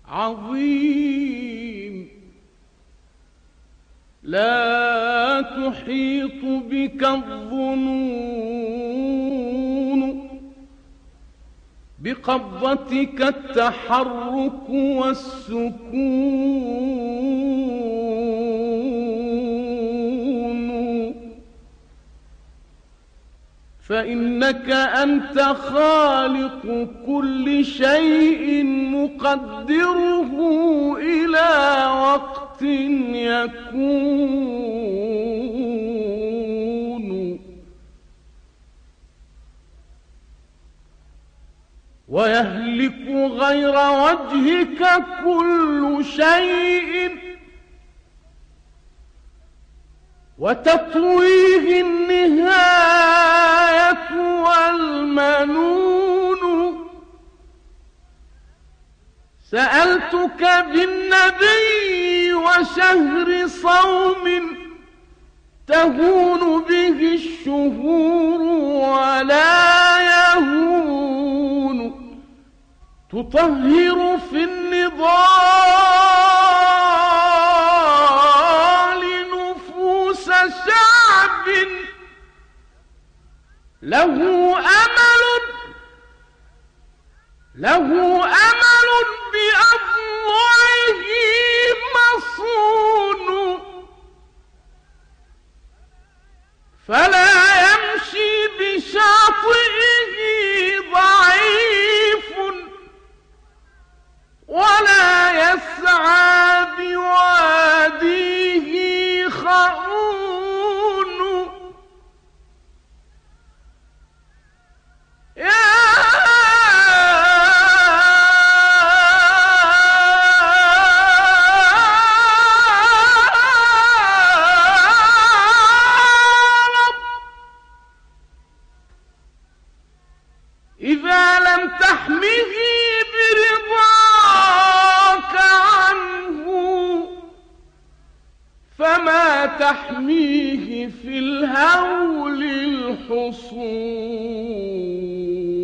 عظيم. لا تحيط بك الظنون، بقبضتك التحرك والسكون، فإنك أنت خالق كل شيء مقدره إلى وقت يكون، ويهلك غير وجهك كل شيء، وتطويه النهاية والمنون. سألتك بالنبي وشهر صوم تهون به الشهور ولا يهون، تطهر في النضال نفوس شعب له أمل بأضلعه مصون، فلا يمشي بشاطئه ضعيف، ولا يسعى بواديه خؤون. إذا لم تحمه برضاك عنه فما تحميه في الهول الحصون.